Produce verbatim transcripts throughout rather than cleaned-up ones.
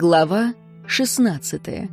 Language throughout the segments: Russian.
Глава шестнадцатая.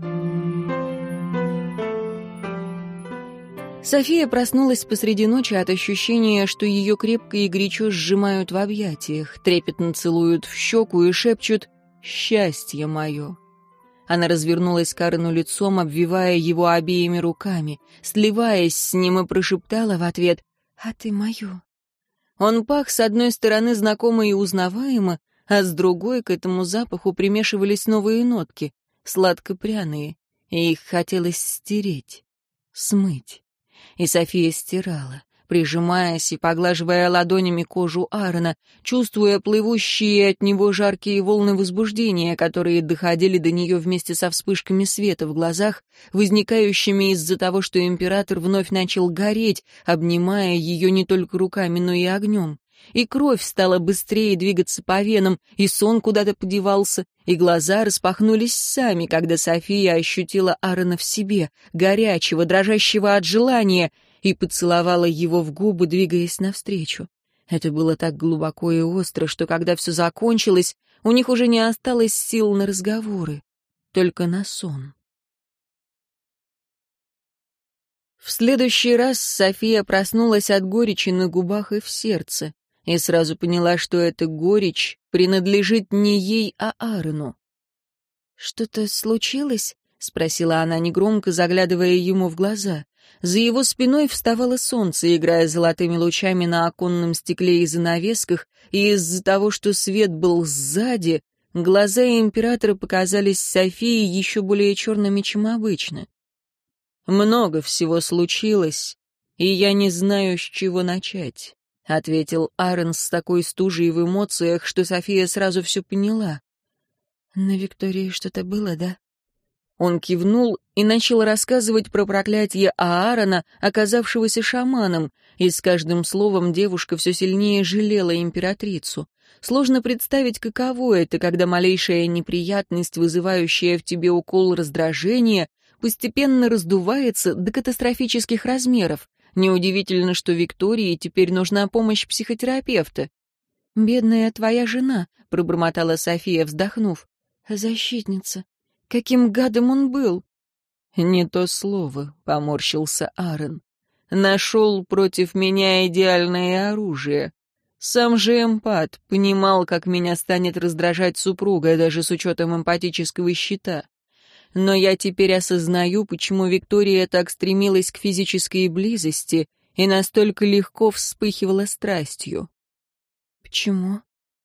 София проснулась посреди ночи от ощущения, что ее крепко и горячо сжимают в объятиях, трепетно целуют в щеку и шепчут «Счастье мое». Она развернулась к Аарону лицом, обвивая его обеими руками, сливаясь с ним, и прошептала в ответ «А ты мое». Он пах с одной стороны знакомо и узнаваемо, а с другой к этому запаху примешивались новые нотки, сладко-пряные, и их хотелось стереть, смыть. И София стирала, прижимаясь и поглаживая ладонями кожу Аарона, чувствуя плывущие от него жаркие волны возбуждения, которые доходили до нее вместе со вспышками света в глазах, возникающими из-за того, что император вновь начал гореть, обнимая ее не только руками, но и огнем. И кровь стала быстрее двигаться по венам, и сон куда-то подевался, и глаза распахнулись сами, когда София ощутила Аарона в себе, горячего, дрожащего от желания, и поцеловала его в губы, двигаясь навстречу. Это было так глубоко и остро, что когда все закончилось, у них уже не осталось сил на разговоры, только на сон. В следующий раз София проснулась от горечи на губах и в сердце, и сразу поняла, что эта горечь принадлежит не ей, а Аарону. «Что-то случилось?» — спросила она негромко, заглядывая ему в глаза. За его спиной вставало солнце, играя золотыми лучами на оконном стекле и занавесках, и из-за того, что свет был сзади, глаза императора показались Софии еще более черными, чем обычно. «Много всего случилось, и я не знаю, с чего начать», — ответил Аарон с такой стужей в эмоциях, что София сразу все поняла. «На Виктории что-то было, да?» Он кивнул и начал рассказывать про проклятие Аарона, оказавшегося шаманом, и с каждым словом девушка все сильнее жалела императрицу. Сложно представить, каково это, когда малейшая неприятность, вызывающая в тебе укол раздражения, постепенно раздувается до катастрофических размеров. Неудивительно, что Виктории теперь нужна помощь психотерапевта. «Бедная твоя жена», — пробормотала София, вздохнув. «Защитница. Каким гадом он был!» «Не то слово», — поморщился Аарон. «Нашел против меня идеальное оружие. Сам же эмпат понимал, как меня станет раздражать супруга, даже с учетом эмпатического щита. Но я теперь осознаю, почему Виктория так стремилась к физической близости и настолько легко вспыхивала страстью». «Почему?»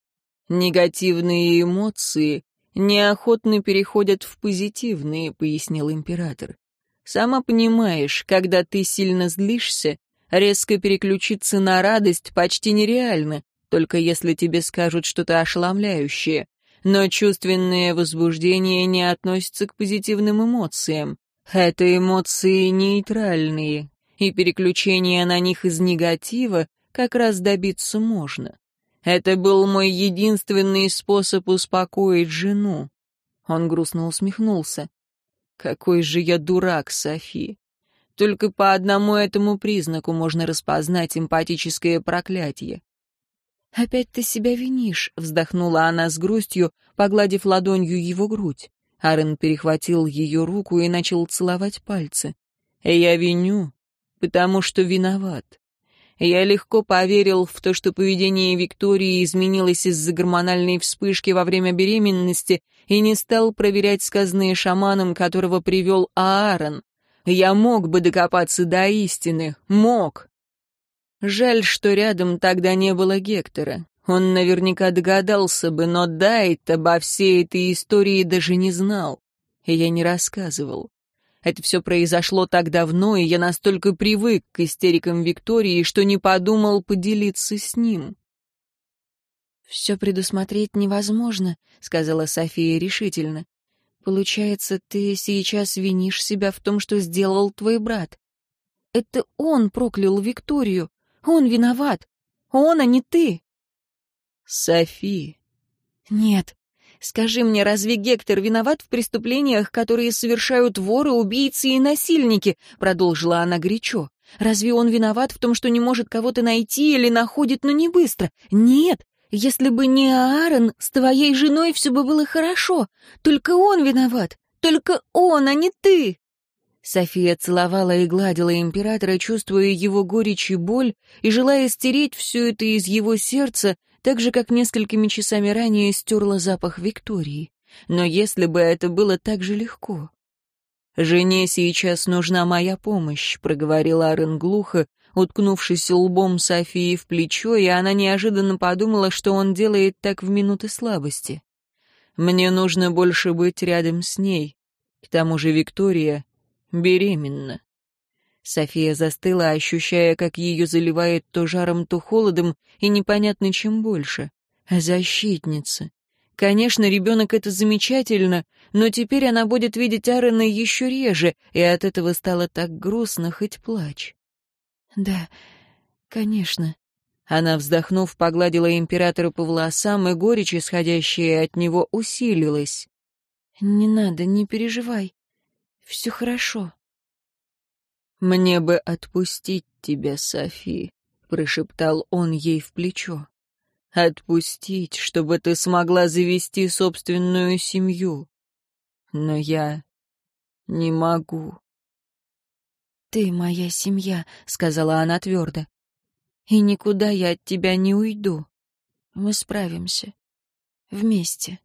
«Негативные эмоции неохотно переходят в позитивные», — пояснил император. «Сама понимаешь, когда ты сильно злишься, резко переключиться на радость почти нереально, только если тебе скажут что-то ошеломляющее. Но чувственное возбуждение не относится к позитивным эмоциям. Это эмоции нейтральные, и переключение на них из негатива как раз добиться можно. Это был мой единственный способ успокоить жену». Он грустно усмехнулся. «Какой же я дурак, Софи. Только по одному этому признаку можно распознать эмпатическое проклятие». «Опять ты себя винишь», — вздохнула она с грустью, погладив ладонью его грудь. Аарон перехватил ее руку и начал целовать пальцы. «Я виню, потому что виноват. Я легко поверил в то, что поведение Виктории изменилось из-за гормональной вспышки во время беременности, и не стал проверять сказанное шаманом, которого привел Аарон. Я мог бы докопаться до истины, мог. Жаль, что рядом тогда не было Гектора. Он наверняка догадался бы, но Дайт обо всей этой истории даже не знал. И я не рассказывал. Это все произошло так давно, и я настолько привык к истерикам Виктории, что не подумал поделиться с ним». «Все предусмотреть невозможно», — сказала София решительно. «Получается, ты сейчас винишь себя в том, что сделал твой брат. Это он проклял Викторию. Он виноват. Он, а не ты». «Софи». «Нет. Скажи мне, разве Гектор виноват в преступлениях, которые совершают воры, убийцы и насильники?» — продолжила она горячо. «Разве он виноват в том, что не может кого-то найти или находит, но не быстро? Нет. Если бы не Аарон, с твоей женой все бы было хорошо. Только он виноват. Только он, а не ты!» София целовала и гладила императора, чувствуя его горечь и боль, и желая стереть все это из его сердца, так же, как несколькими часами ранее стерла запах Виктории. Но если бы это было так же легко... «Жене сейчас нужна моя помощь», — проговорил Аарон глухо, уткнувшись лбом Софии в плечо, и она неожиданно подумала, что он делает так в минуты слабости. «Мне нужно больше быть рядом с ней. К тому же Виктория беременна». София застыла, ощущая, как ее заливает то жаром, то холодом, и непонятно, чем больше. Защитница. Конечно, ребенок — это замечательно, но теперь она будет видеть Аарона еще реже, и от этого стало так грустно, хоть плачь. «Да, конечно». Она, вздохнув, погладила императора по волосам, и горечь, исходящая от него, усилилась. «Не надо, не переживай. Все хорошо». «Мне бы отпустить тебя, Софи», — прошептал он ей в плечо. «Отпустить, чтобы ты смогла завести собственную семью. Но я не могу». «Ты моя семья», — сказала она твердо. «И никуда я от тебя не уйду. Мы справимся. Вместе».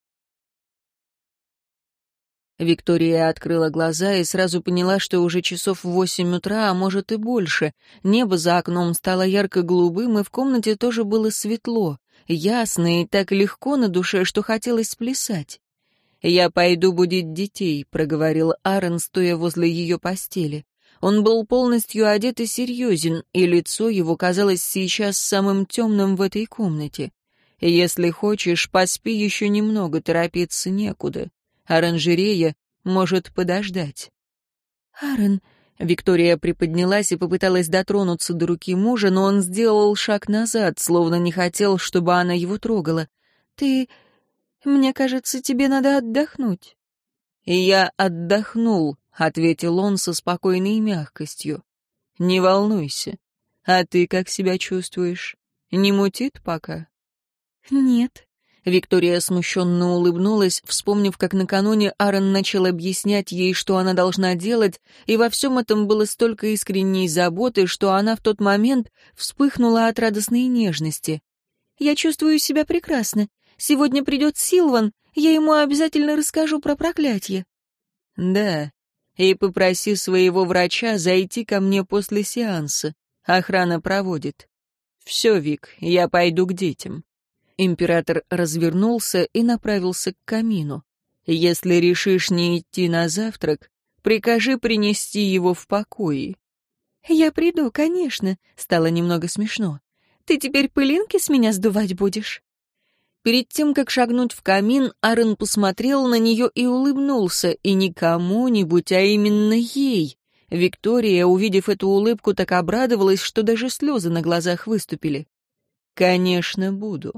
Виктория открыла глаза и сразу поняла, что уже часов в восемь утра, а может и больше. Небо за окном стало ярко-голубым, и в комнате тоже было светло, ясно и так легко на душе, что хотелось плясать. «Я пойду будить детей», — проговорил Аарон, стоя возле ее постели. Он был полностью одет и серьезен, и лицо его казалось сейчас самым темным в этой комнате. «Если хочешь, поспи еще немного, торопиться некуда. Оранжерея может подождать». «Аарон...» — Виктория приподнялась и попыталась дотронуться до руки мужа, но он сделал шаг назад, словно не хотел, чтобы она его трогала. «Ты... Мне кажется, тебе надо отдохнуть». «И я отдохнул», — ответил он со спокойной мягкостью. «Не волнуйся. А ты как себя чувствуешь? Не мутит пока?» «Нет». Виктория смущенно улыбнулась, вспомнив, как накануне Аарон начал объяснять ей, что она должна делать, и во всем этом было столько искренней заботы, что она в тот момент вспыхнула от радостной нежности. «Я чувствую себя прекрасно. Сегодня придет Силван, я ему обязательно расскажу про проклятие». «Да, и попроси своего врача зайти ко мне после сеанса. Охрана проводит. Все, Вик, я пойду к детям». Император развернулся и направился к камину. «Если решишь не идти на завтрак, прикажи принести его в покое». «Я приду, конечно», — стало немного смешно. «Ты теперь пылинки с меня сдувать будешь?» Перед тем, как шагнуть в камин, Аарон посмотрел на нее и улыбнулся, и не кому-нибудь, а именно ей. Виктория, увидев эту улыбку, так обрадовалась, что даже слезы на глазах выступили. «Конечно, буду».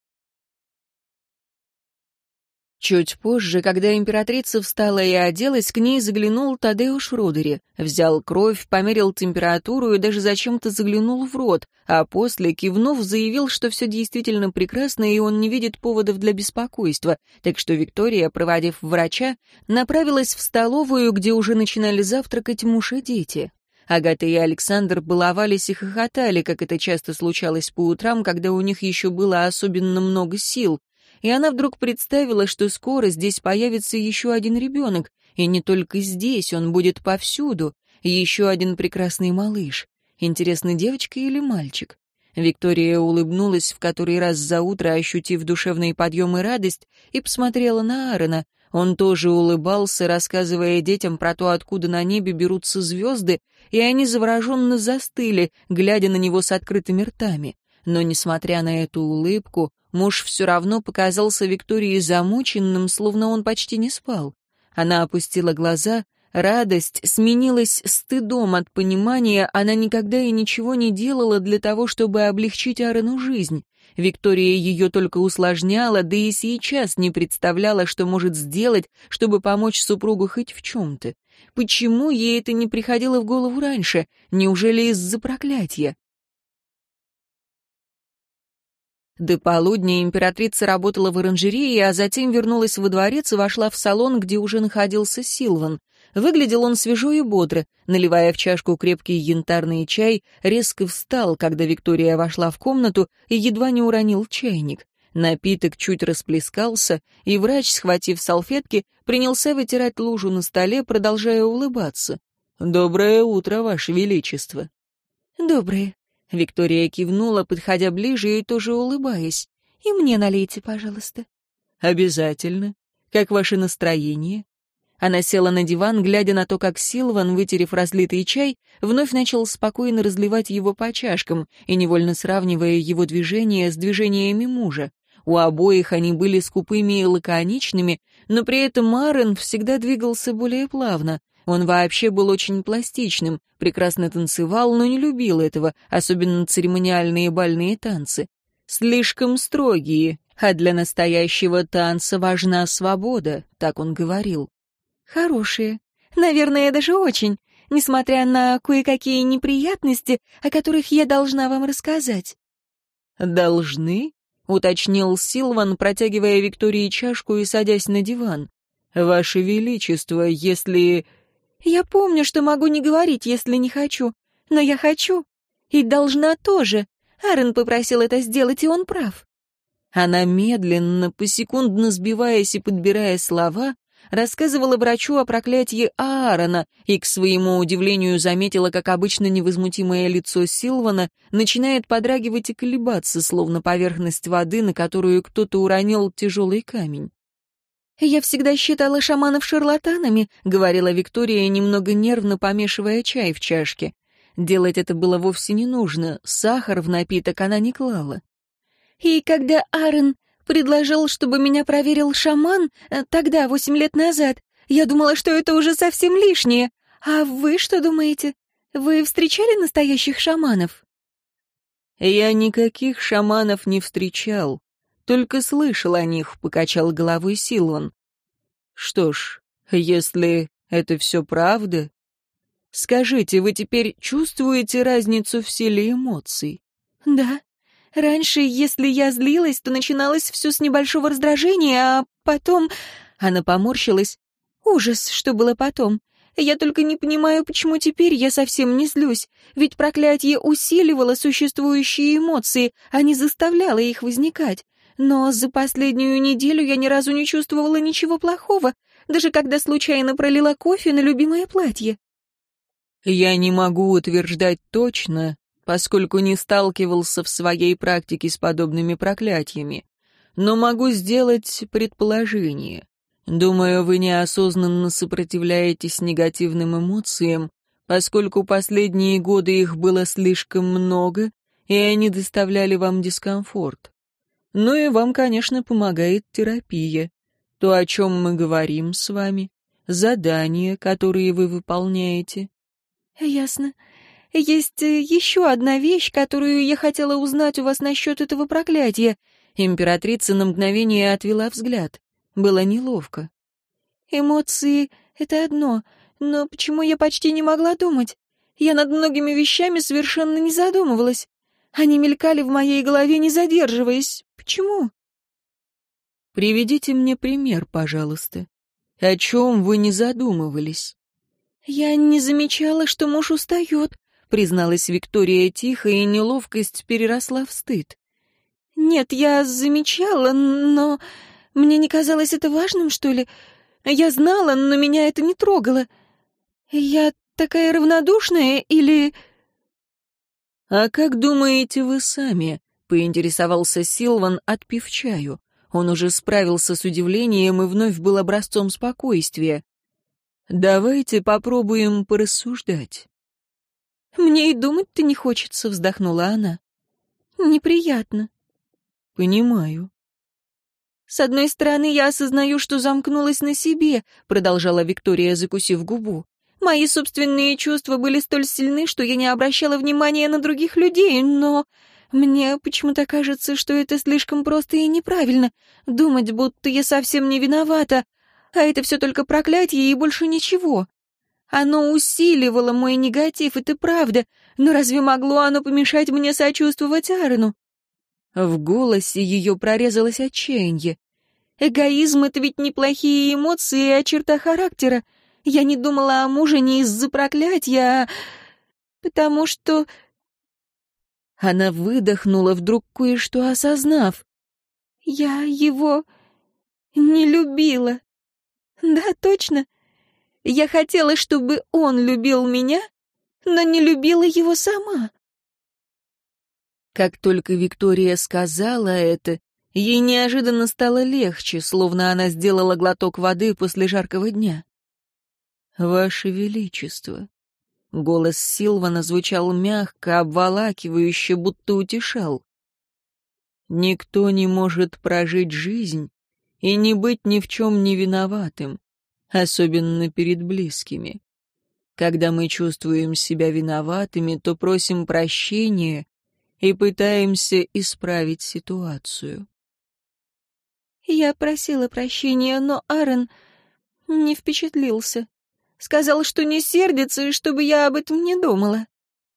Чуть позже, когда императрица встала и оделась, к ней заглянул Тадеуш Родери, взял кровь, померил температуру и даже зачем-то заглянул в рот, а после, кивнув, заявил, что все действительно прекрасно и он не видит поводов для беспокойства, так что Виктория, проводив врача, направилась в столовую, где уже начинали завтракать муж и дети. Агата и Александр баловались и хохотали, как это часто случалось по утрам, когда у них еще было особенно много сил. И она вдруг представила, что скоро здесь появится еще один ребенок, и не только здесь, он будет повсюду, еще один прекрасный малыш. Интересно, девочка или мальчик? Виктория улыбнулась в который раз за утро, ощутив душевный подъем и радость, и посмотрела на Аарона. Он тоже улыбался, рассказывая детям про то, откуда на небе берутся звезды, и они завороженно застыли, глядя на него с открытыми ртами. Но, несмотря на эту улыбку, муж все равно показался Виктории замученным, словно он почти не спал. Она опустила глаза, радость сменилась стыдом от понимания, она никогда и ничего не делала для того, чтобы облегчить Аарону жизнь. Виктория ее только усложняла, да и сейчас не представляла, что может сделать, чтобы помочь супругу хоть в чем-то. Почему ей это не приходило в голову раньше? Неужели из-за проклятия? До полудня императрица работала в оранжерее, а затем вернулась во дворец и вошла в салон, где уже находился Силван. Выглядел он свежо и бодро. Наливая в чашку крепкий янтарный чай, резко встал, когда Виктория вошла в комнату, и едва не уронил чайник. Напиток чуть расплескался, и врач, схватив салфетки, принялся вытирать лужу на столе, продолжая улыбаться. «Доброе утро, Ваше Величество!» «Доброе!» — Виктория кивнула, подходя ближе и тоже улыбаясь. «И мне налейте, пожалуйста». «Обязательно. Как ваше настроение?» Она села на диван, глядя на то, как Силван, вытерев разлитый чай, вновь начал спокойно разливать его по чашкам и невольно сравнивая его движения с движениями мужа. У обоих они были скупыми и лаконичными, но при этом Аарон всегда двигался более плавно. Он вообще был очень пластичным, прекрасно танцевал, но не любил этого, особенно церемониальные бальные танцы. Слишком строгие, а для настоящего танца важна свобода, так он говорил. «Хорошие. Наверное, даже очень, несмотря на кое-какие неприятности, о которых я должна вам рассказать». «Должны?» — уточнил Силван, протягивая Виктории чашку и садясь на диван. «Ваше Величество, если...» «Я помню, что могу не говорить, если не хочу, но я хочу. И должна тоже. Аарон попросил это сделать, и он прав». Она медленно, посекундно сбиваясь и подбирая слова, рассказывала врачу о проклятии Аарона и, к своему удивлению, заметила, как обычно невозмутимое лицо Силвана начинает подрагивать и колебаться, словно поверхность воды, на которую кто-то уронил тяжелый камень. «Я всегда считала шаманов шарлатанами», — говорила Виктория, немного нервно помешивая чай в чашке. Делать это было вовсе не нужно, сахар в напиток она не клала. «И когда Аарон предложил, чтобы меня проверил шаман, тогда, восемь лет назад, я думала, что это уже совсем лишнее. А вы что думаете? Вы встречали настоящих шаманов?» «Я никаких шаманов не встречал, только слышал о них», — покачал головой Силван. «Что ж, если это все правда, скажите, вы теперь чувствуете разницу в силе эмоций?» «Да. Раньше, если я злилась, то начиналось все с небольшого раздражения, а потом...» Она поморщилась. «Ужас, что было потом. Я только не понимаю, почему теперь я совсем не злюсь. Ведь проклятие усиливало существующие эмоции, а не заставляло их возникать. Но за последнюю неделю я ни разу не чувствовала ничего плохого, даже когда случайно пролила кофе на любимое платье». «Я не могу утверждать точно, поскольку не сталкивался в своей практике с подобными проклятиями, но могу сделать предположение. Думаю, вы неосознанно сопротивляетесь негативным эмоциям, поскольку последние годы их было слишком много, и они доставляли вам дискомфорт. Ну и вам, конечно, помогает терапия, то, о чем мы говорим с вами, задания, которые вы выполняете». «Ясно. Есть еще одна вещь, которую я хотела узнать у вас насчет этого проклятия». Императрица на мгновение отвела взгляд. Было неловко. «Эмоции — это одно, но почему я почти не могла думать? Я над многими вещами совершенно не задумывалась. Они мелькали в моей голове, не задерживаясь. Почему?» «Приведите мне пример, пожалуйста. О чем вы не задумывались?» «Я не замечала, что муж устает», — призналась Виктория тихо, и неловкость переросла в стыд. «Нет, я замечала, но мне не казалось это важным, что ли. Я знала, но меня это не трогало. Я такая равнодушная или...» «А как думаете вы сами?» — поинтересовался Силван, отпив чаю. Он уже справился с удивлением и вновь был образцом спокойствия. «Давайте попробуем порассуждать». «Мне и думать-то не хочется», — вздохнула она. «Неприятно». «Понимаю». «С одной стороны, я осознаю, что замкнулась на себе», — продолжала Виктория, закусив губу. «Мои собственные чувства были столь сильны, что я не обращала внимания на других людей, но мне почему-то кажется, что это слишком просто и неправильно, думать, будто я совсем не виновата, а это все только проклятие и больше ничего. Оно усиливало мой негатив, это правда, но разве могло оно помешать мне сочувствовать Аарону?» В голосе ее прорезалось отчаяние. «Эгоизм — это ведь неплохие эмоции, а черта характера. Я не думала о муже не из-за проклятия, а потому что...» Она выдохнула, вдруг кое-что осознав. «Я его не любила. Да, точно. Я хотела, чтобы он любил меня, но не любила его сама». Как только Виктория сказала это, ей неожиданно стало легче, словно она сделала глоток воды после жаркого дня. «Ваше Величество». Голос Силвана звучал мягко, обволакивающе, будто утешал. «Никто не может прожить жизнь и не быть ни в чем не виноватым, особенно перед близкими. Когда мы чувствуем себя виноватыми, то просим прощения и пытаемся исправить ситуацию». Я просила прощения, но Аарон не впечатлился. Сказал, что не сердится, и чтобы я об этом не думала.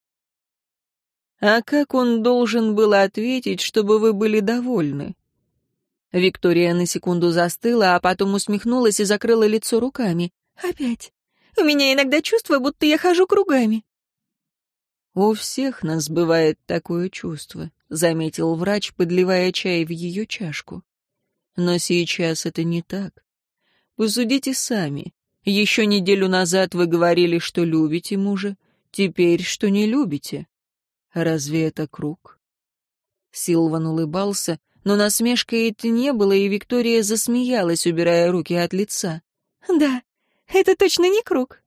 А как он должен был ответить, чтобы вы были довольны? Виктория на секунду застыла, а потом усмехнулась и закрыла лицо руками. Опять. У меня иногда чувство, будто я хожу кругами. У всех нас бывает такое чувство, заметил врач, подливая чай в ее чашку. Но сейчас это не так. Посудите сами. Еще неделю назад вы говорили, что любите мужа, теперь, что не любите. Разве это круг? Силван улыбался, но насмешка это не было, и Виктория засмеялась, убирая руки от лица. Да, это точно не круг.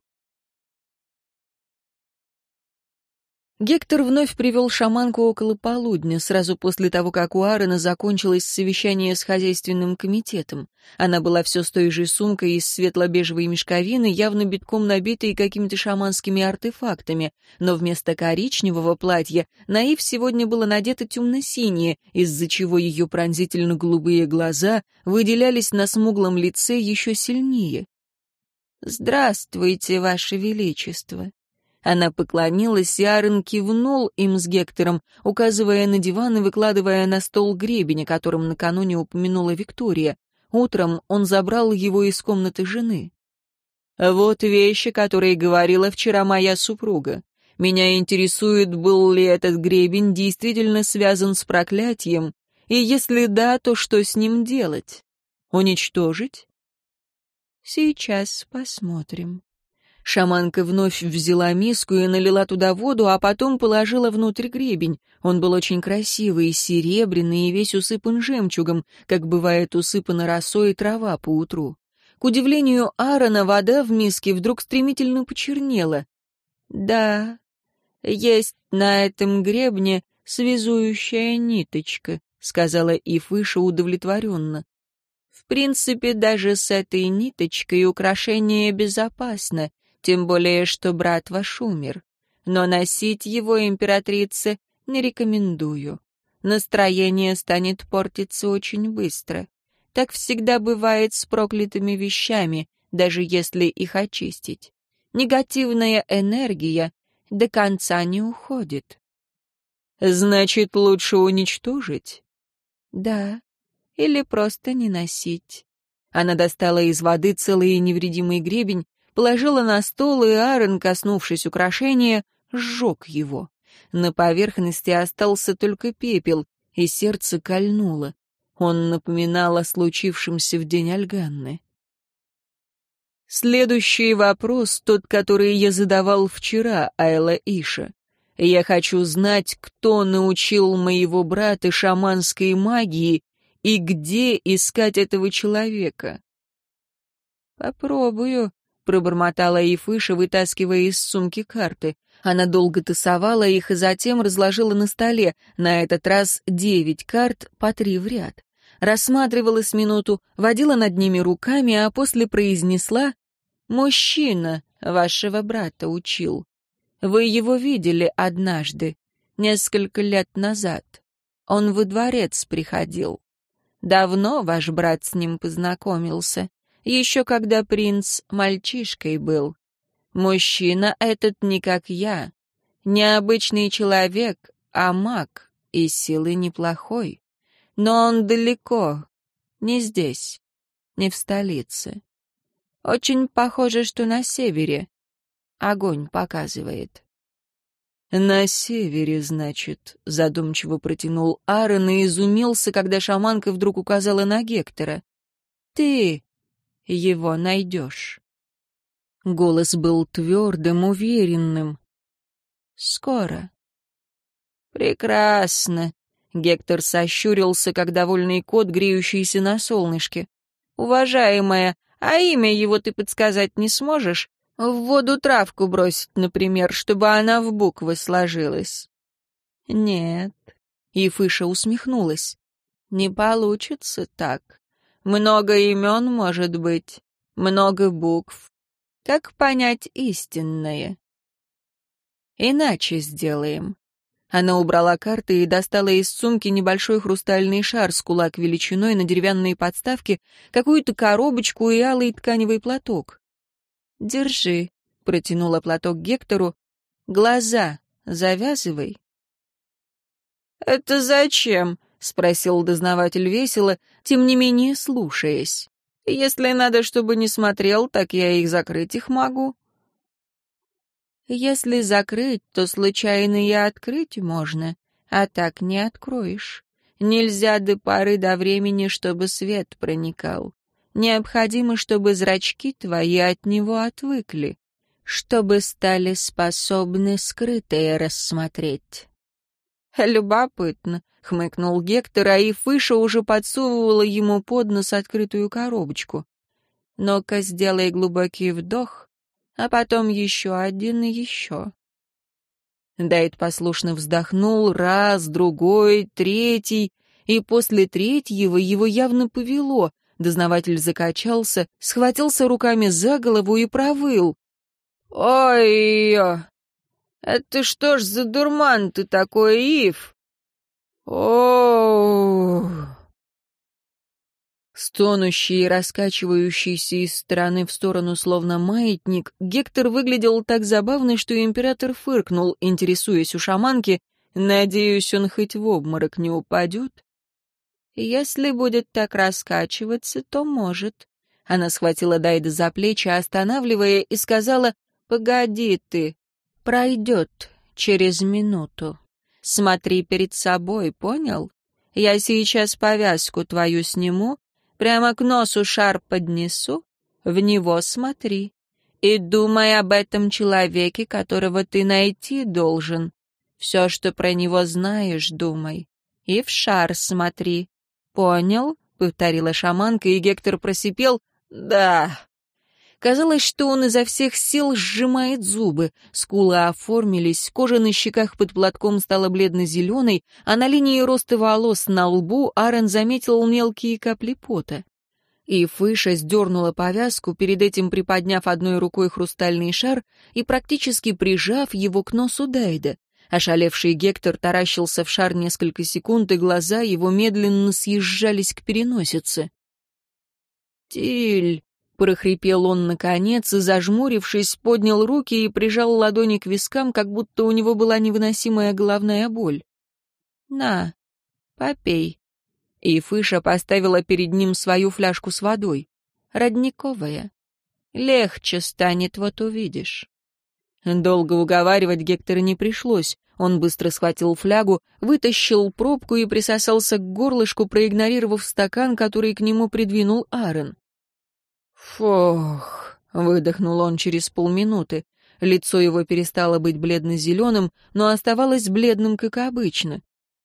Гектор вновь привел шаманку около полудня, сразу после того, как у Аарона закончилось совещание с хозяйственным комитетом. Она была все с той же сумкой из светло-бежевой мешковины, явно битком набитой какими-то шаманскими артефактами, но вместо коричневого платья на Ив сегодня было надето темно-синее, из-за чего ее пронзительно-голубые глаза выделялись на смуглом лице еще сильнее. «Здравствуйте, Ваше Величество!» Она поклонилась, и Аарон кивнул им с Гектором, указывая на диван и выкладывая на стол гребень, о котором накануне упомянула Виктория. Утром он забрал его из комнаты жены. «Вот вещи, которые говорила вчера моя супруга. Меня интересует, был ли этот гребень действительно связан с проклятием, и если да, то что с ним делать? Уничтожить?» «Сейчас посмотрим». Шаманка вновь взяла миску и налила туда воду, а потом положила внутрь гребень. Он был очень красивый, серебряный и весь усыпан жемчугом, как бывает усыпана росой трава по утру. К удивлению Аарона, вода в миске вдруг стремительно почернела. «Да, есть на этом гребне связующая ниточка», — сказала Ифыша удовлетворенно. «В принципе, даже с этой ниточкой украшение безопасно, тем более, что брат ваш умер. Но носить его императрице не рекомендую. Настроение станет портиться очень быстро. Так всегда бывает с проклятыми вещами, даже если их очистить. Негативная энергия до конца не уходит». «Значит, лучше уничтожить?» «Да, или просто не носить». Она достала из воды целый невредимый гребень, положила на стол, и Аарон, коснувшись украшения, сжег его. На поверхности остался только пепел, и сердце кольнуло. Он напоминал о случившемся в день Альганны. Следующий вопрос, тот, который я задавал вчера, Айла Иша. Я хочу знать, кто научил моего брата шаманской магии и где искать этого человека. «Попробую», — пробормотала Ифыша, вытаскивая из сумки карты. Она долго тасовала их и затем разложила на столе, на этот раз девять карт по три в ряд. Рассматривала с минуту, водила над ними руками, а после произнесла: «Мужчина вашего брата учил. Вы его видели однажды, несколько лет назад. Он во дворец приходил. Давно ваш брат с ним познакомился, еще когда принц мальчишкой был. Мужчина этот не как я, необычный человек, а маг, и силы неплохой. Но он далеко, не здесь, не в столице. Очень похоже, что на севере. Огонь показывает». «На севере, значит», — задумчиво протянул Аарон и изумился, когда шаманка вдруг указала на Гектора. «Ты его найдешь». Голос был твердым, уверенным. «Скоро». «Прекрасно», — Гектор сощурился, как довольный кот, греющийся на солнышке. «Уважаемая, а имя его ты подсказать не сможешь? В воду травку бросить, например, чтобы она в буквы сложилась». «Нет», — и Фыша усмехнулась. «Не получится так. Много имен, может быть, много букв. Как понять истинное?» «Иначе сделаем». Она убрала карты и достала из сумки небольшой хрустальный шар с кулак величиной на деревянной подставке, какую-то коробочку и алый тканевый платок. «Держи», — протянула платок Гектору. «Глаза завязывай». «Это зачем?» — спросил дознаватель весело, тем не менее слушаясь. «Если надо, чтобы не смотрел, так я их закрыть их могу». «Если закрыть, то случайно и открыть можно, а так не откроешь. Нельзя до поры до времени, чтобы свет проникал. Необходимо, чтобы зрачки твои от него отвыкли, чтобы стали способны скрытое рассмотреть». «Любопытно», — хмыкнул Гектор, а и Фыша уже подсовывала ему под нос открытую коробочку. «Ну-ка, сделай глубокий вдох, а потом еще один и еще». Дайт послушно вздохнул раз, другой, третий, и после третьего его явно повело. Дознаватель закачался, схватился руками за голову и провыл. «Ой-ё! Это что ж за дурман ты такой, Ив? О!» Стонущий и раскачивающийся из стороны в сторону словно маятник, Гектор выглядел так забавно, что император фыркнул, интересуясь у шаманки. «Надеюсь, он хоть в обморок не упадет?» «Если будет так раскачиваться, то может». Она схватила Дайда за плечи, останавливая, и сказала: «Погоди ты, пройдет через минуту. Смотри перед собой, понял? Я сейчас повязку твою сниму, прямо к носу шар поднесу, в него смотри. И думай об этом человеке, которого ты найти должен. Все, что про него знаешь, думай. И в шар смотри. Понял?» — повторила шаманка, и Гектор просипел: «Да». Казалось, что он изо всех сил сжимает зубы. Скулы оформились, кожа на щеках под платком стала бледно-зеленой, а на линии роста волос на лбу Аарон заметил мелкие капли пота. И Фыша сдернула повязку, перед этим приподняв одной рукой хрустальный шар и практически прижав его к носу Дайда. Ошалевший Гектор таращился в шар несколько секунд, и глаза его медленно съезжались к переносице. «Тиль!» — прохрипел он наконец, и, зажмурившись, поднял руки и прижал ладони к вискам, как будто у него была невыносимая головная боль. «На, попей». И Фыша поставила перед ним свою фляжку с водой. «Родниковая. Легче станет, вот увидишь». Долго уговаривать Гектора не пришлось. Он быстро схватил флягу, вытащил пробку и присосался к горлышку, проигнорировав стакан, который к нему придвинул Аарон. «Фух», — выдохнул он через полминуты. Лицо его перестало быть бледно-зеленым, но оставалось бледным, как обычно.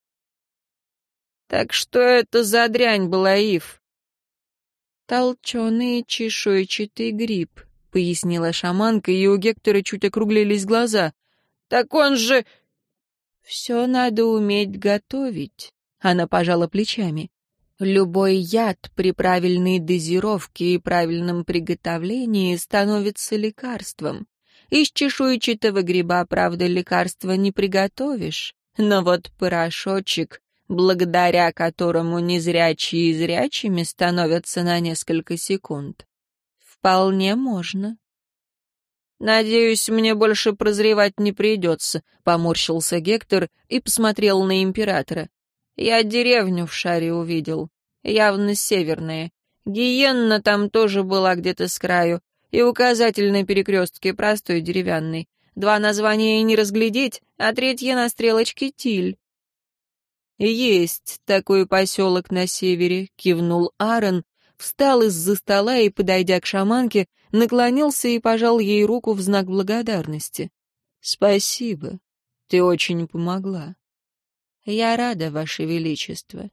«Так что это за дрянь была, Ив?» «Толченый чешуйчатый гриб», — пояснила шаманка, и у Гектора чуть округлились глаза. «Так он же...» «Все надо уметь готовить», — она пожала плечами. «Любой яд при правильной дозировке и правильном приготовлении становится лекарством. Из чешуйчатого гриба, правда, лекарства не приготовишь, но вот порошочек, благодаря которому незрячие зрячими становятся на несколько секунд, вполне можно». «Надеюсь, мне больше прозревать не придется», — поморщился Гектор и посмотрел на императора. Я деревню в шаре увидел, явно северная. Гиенна там тоже была где-то с краю, и указатель на перекрестке простой деревянный. Два названия и не разглядеть, а третье на стрелочке Тиль. «Есть такой поселок на севере», — кивнул Аарон, встал из-за стола и, подойдя к шаманке, наклонился и пожал ей руку в знак благодарности. «Спасибо, ты очень помогла. Я рада, Ваше Величество».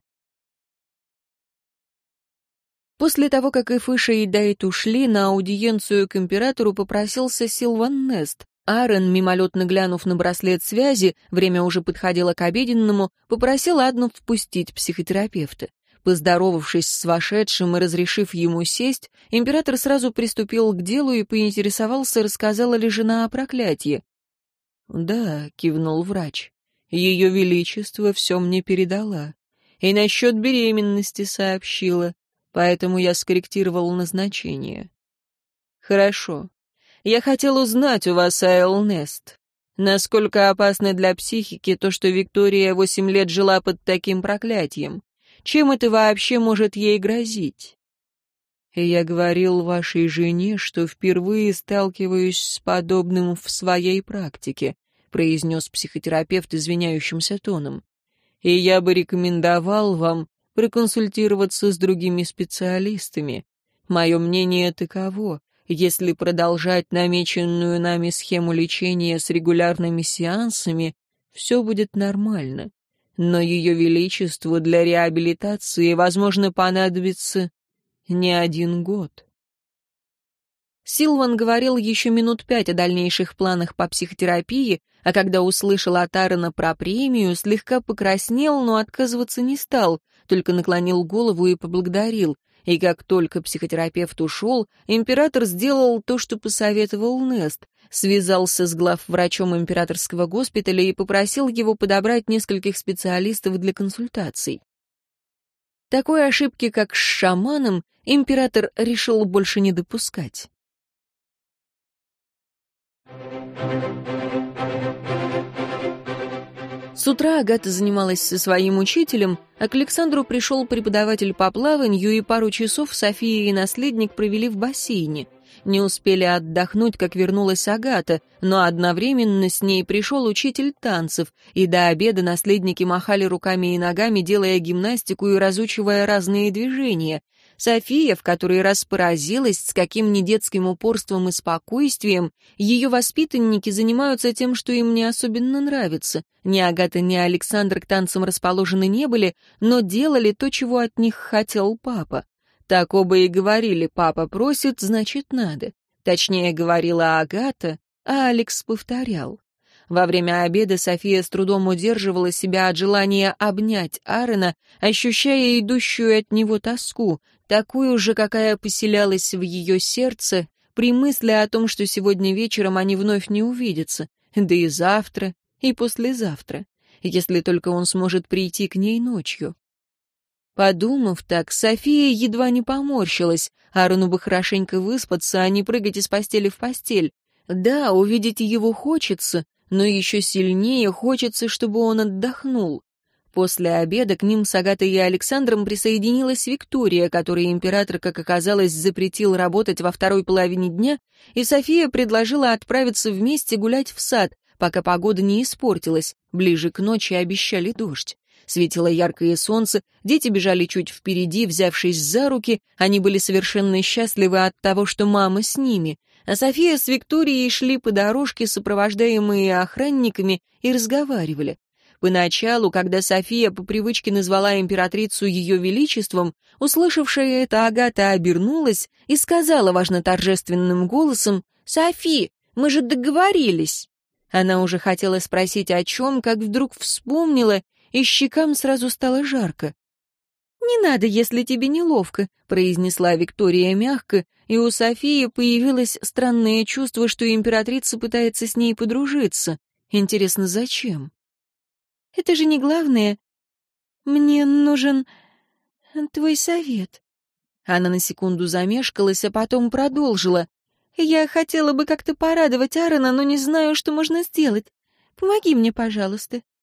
После того, как Эфыша и Дайт ушли, на аудиенцию к императору попросился Силван Нест. Аарон, мимолетно глянув на браслет связи, время уже подходило к обеденному, попросил Адну впустить психотерапевта. Поздоровавшись с вошедшим и разрешив ему сесть, император сразу приступил к делу и поинтересовался, рассказала ли жена о проклятии. «Да», — кивнул врач, — «Ее Величество все мне передала. И насчет беременности сообщила, поэтому я скорректировал назначение». «Хорошо. Я хотел узнать у вас, Аэл Нест, насколько опасно для психики то, что Виктория восемь лет жила под таким проклятием? Чем это вообще может ей грозить?» «Я говорил вашей жене, что впервые сталкиваюсь с подобным в своей практике», произнес психотерапевт извиняющимся тоном. «И я бы рекомендовал вам проконсультироваться с другими специалистами. Мое мнение таково. Если продолжать намеченную нами схему лечения с регулярными сеансами, все будет нормально. Но Ее Величеству для реабилитации, возможно, понадобится не один год». Силван говорил еще минут пять о дальнейших планах по психотерапии, а когда услышал от Аарона про премию, слегка покраснел, но отказываться не стал, только наклонил голову и поблагодарил. И как только психотерапевт ушел, император сделал то, что посоветовал Нест, связался с главврачом императорского госпиталя и попросил его подобрать нескольких специалистов для консультаций. Такой ошибки, как с шаманом, император решил больше не допускать. С утра Агата занималась со своим учителем, а к Александру пришел преподаватель по плаванию, и пару часов София и наследник провели в бассейне. Не успели отдохнуть, как вернулась Агата, но одновременно с ней пришел учитель танцев, и до обеда наследники махали руками и ногами, делая гимнастику и разучивая разные движения. София в который раз поразилась, с каким недетским упорством и спокойствием ее воспитанники занимаются тем, что им не особенно нравится. Ни Агата, ни Александр к танцам расположены не были, но делали то, чего от них хотел папа. Так оба и говорили: папа просит, значит надо. Точнее, говорила Агата, а Алекс повторял. Во время обеда София с трудом удерживала себя от желания обнять Аарона, ощущая идущую от него тоску, такую же, какая поселялась в ее сердце при мысли о том, что сегодня вечером они вновь не увидятся, да и завтра, и послезавтра, если только он сможет прийти к ней ночью. Подумав так, София едва не поморщилась. Аарону бы хорошенько выспаться, а не прыгать из постели в постель. Да, увидеть его хочется, но еще сильнее хочется, чтобы он отдохнул. После обеда к ним с Агатой и Александром присоединилась Виктория, которой император, как оказалось, запретил работать во второй половине дня, и София предложила отправиться вместе гулять в сад, пока погода не испортилась, ближе к ночи обещали дождь. Светило яркое солнце, дети бежали чуть впереди, взявшись за руки, они были совершенно счастливы от того, что мама с ними, а София с Викторией шли по дорожке, сопровождаемые охранниками, и разговаривали. Поначалу, когда София по привычке назвала императрицу ее величеством, услышавшая это, Агата обернулась и сказала важно-торжественным голосом: «Софи, мы же договорились!» Она уже хотела спросить о чем, как вдруг вспомнила, и щекам сразу стало жарко. «Не надо, если тебе неловко», — произнесла Виктория мягко, и у Софии появилось странное чувство, что императрица пытается с ней подружиться. Интересно, зачем? «Это же не главное. Мне нужен твой совет». Она на секунду замешкалась, а потом продолжила. «Я хотела бы как-то порадовать Аарона, но не знаю, что можно сделать. Помоги мне, пожалуйста».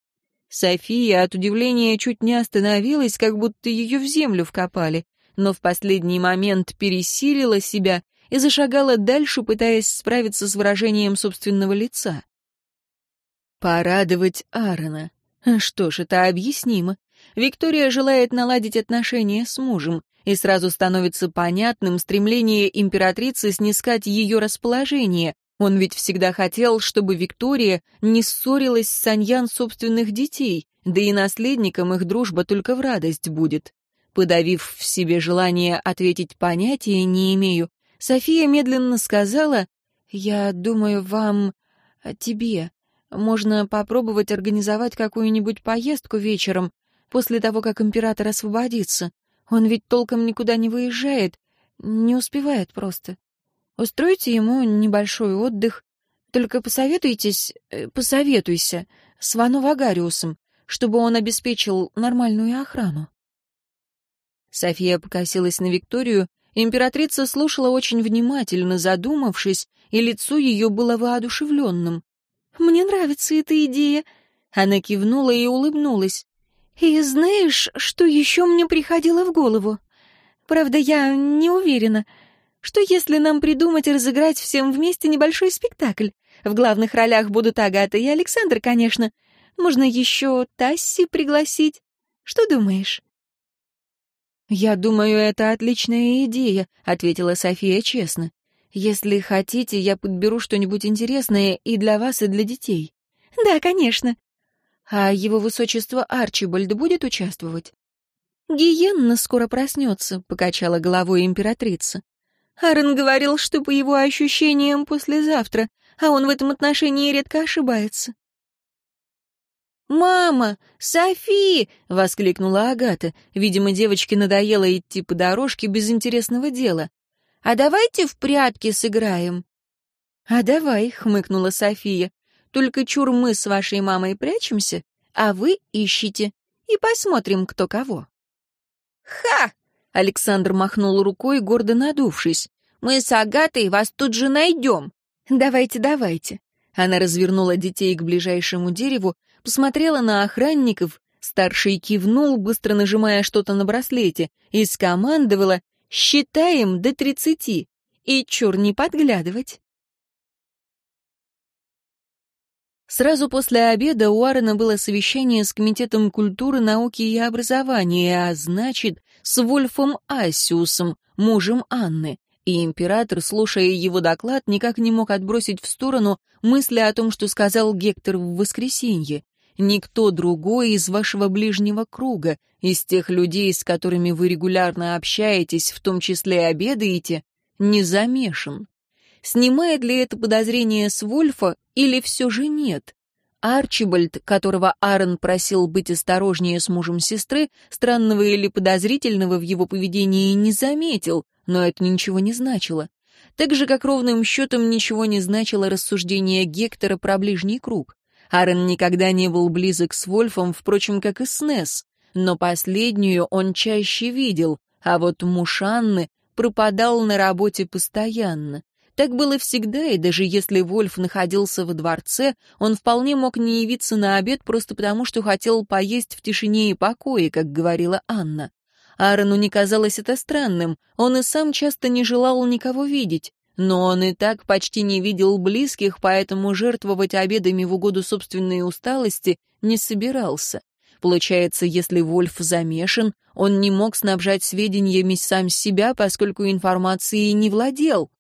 София от удивления чуть не остановилась, как будто ее в землю вкопали, но в последний момент пересилила себя и зашагала дальше, пытаясь справиться с выражением собственного лица. Порадовать Аарона. Что ж, это объяснимо. Виктория желает наладить отношения с мужем, и сразу становится понятным стремление императрицы снискать ее расположение. Он ведь всегда хотел, чтобы Виктория не ссорилась с Саньян собственных детей, да и наследникам их дружба только в радость будет. Подавив в себе желание ответить «понятия не имею», София медленно сказала: «Я думаю, вам... тебе... можно попробовать организовать какую-нибудь поездку вечером, после того, как император освободится. Он ведь толком никуда не выезжает, не успевает просто. Устройте ему небольшой отдых. Только посоветуйтесь, посоветуйся с Вано Вагариусом, чтобы он обеспечил нормальную охрану». София покосилась на Викторию. Императрица слушала очень внимательно, задумавшись, и лицо ее было воодушевленным. «Мне нравится эта идея». Она кивнула и улыбнулась. «И знаешь, что еще мне приходило в голову? Правда, я не уверена. Что если нам придумать и разыграть всем вместе небольшой спектакль? В главных ролях будут Агата и Александр, конечно. Можно еще Тасси пригласить. Что думаешь?» «Я думаю, это отличная идея», — ответила София честно. «Если хотите, я подберу что-нибудь интересное и для вас, и для детей». «Да, конечно». «А его высочество Арчибальд будет участвовать?» «Гиенна скоро проснется», — покачала головой императрица. «Аарон говорил, что по его ощущениям послезавтра, а он в этом отношении редко ошибается». «Мама! Софи!» — воскликнула Агата. Видимо, девочке надоело идти по дорожке без интересного дела. «А давайте в прятки сыграем». «А давай», — хмыкнула София. «Только чур мы с вашей мамой прячемся, а вы ищите, и посмотрим, кто кого». «Ха!» — Александр махнул рукой, гордо надувшись. «Мы с Агатой вас тут же найдем». «Давайте, давайте». Она развернула детей к ближайшему дереву, посмотрела на охранников, старший кивнул, быстро нажимая что-то на браслете, и скомандовала: «Считаем до тридцати, и чур не подглядывать». Сразу после обеда у Аарона было совещание с Комитетом культуры, науки и образования, а значит, с Вольфом Ассиусом, мужем Анны, и император, слушая его доклад, никак не мог отбросить в сторону мысли о том, что сказал Гектор в воскресенье. Никто другой из вашего ближнего круга, из тех людей, с которыми вы регулярно общаетесь, в том числе и обедаете, не замешан. Снимает ли это подозрение с Вольфа или все же нет? Арчибальд, которого Аарон просил быть осторожнее с мужем сестры, странного или подозрительного в его поведении не заметил, но это ничего не значило. Так же, как ровным счетом ничего не значило рассуждение Гектора про ближний круг. Аарон никогда не был близок с Вольфом, впрочем, как и с Несс, но последнюю он чаще видел, а вот муж Анны пропадал на работе постоянно. Так было всегда, и даже если Вольф находился во дворце, он вполне мог не явиться на обед просто потому, что хотел поесть в тишине и покое, как говорила Анна. Аарону не казалось это странным, он и сам часто не желал никого видеть, но он и так почти не видел близких, поэтому жертвовать обедами в угоду собственной усталости не собирался. Получается, если Вольф замешан, он не мог снабжать сведениями сам себя, поскольку информацией не владел.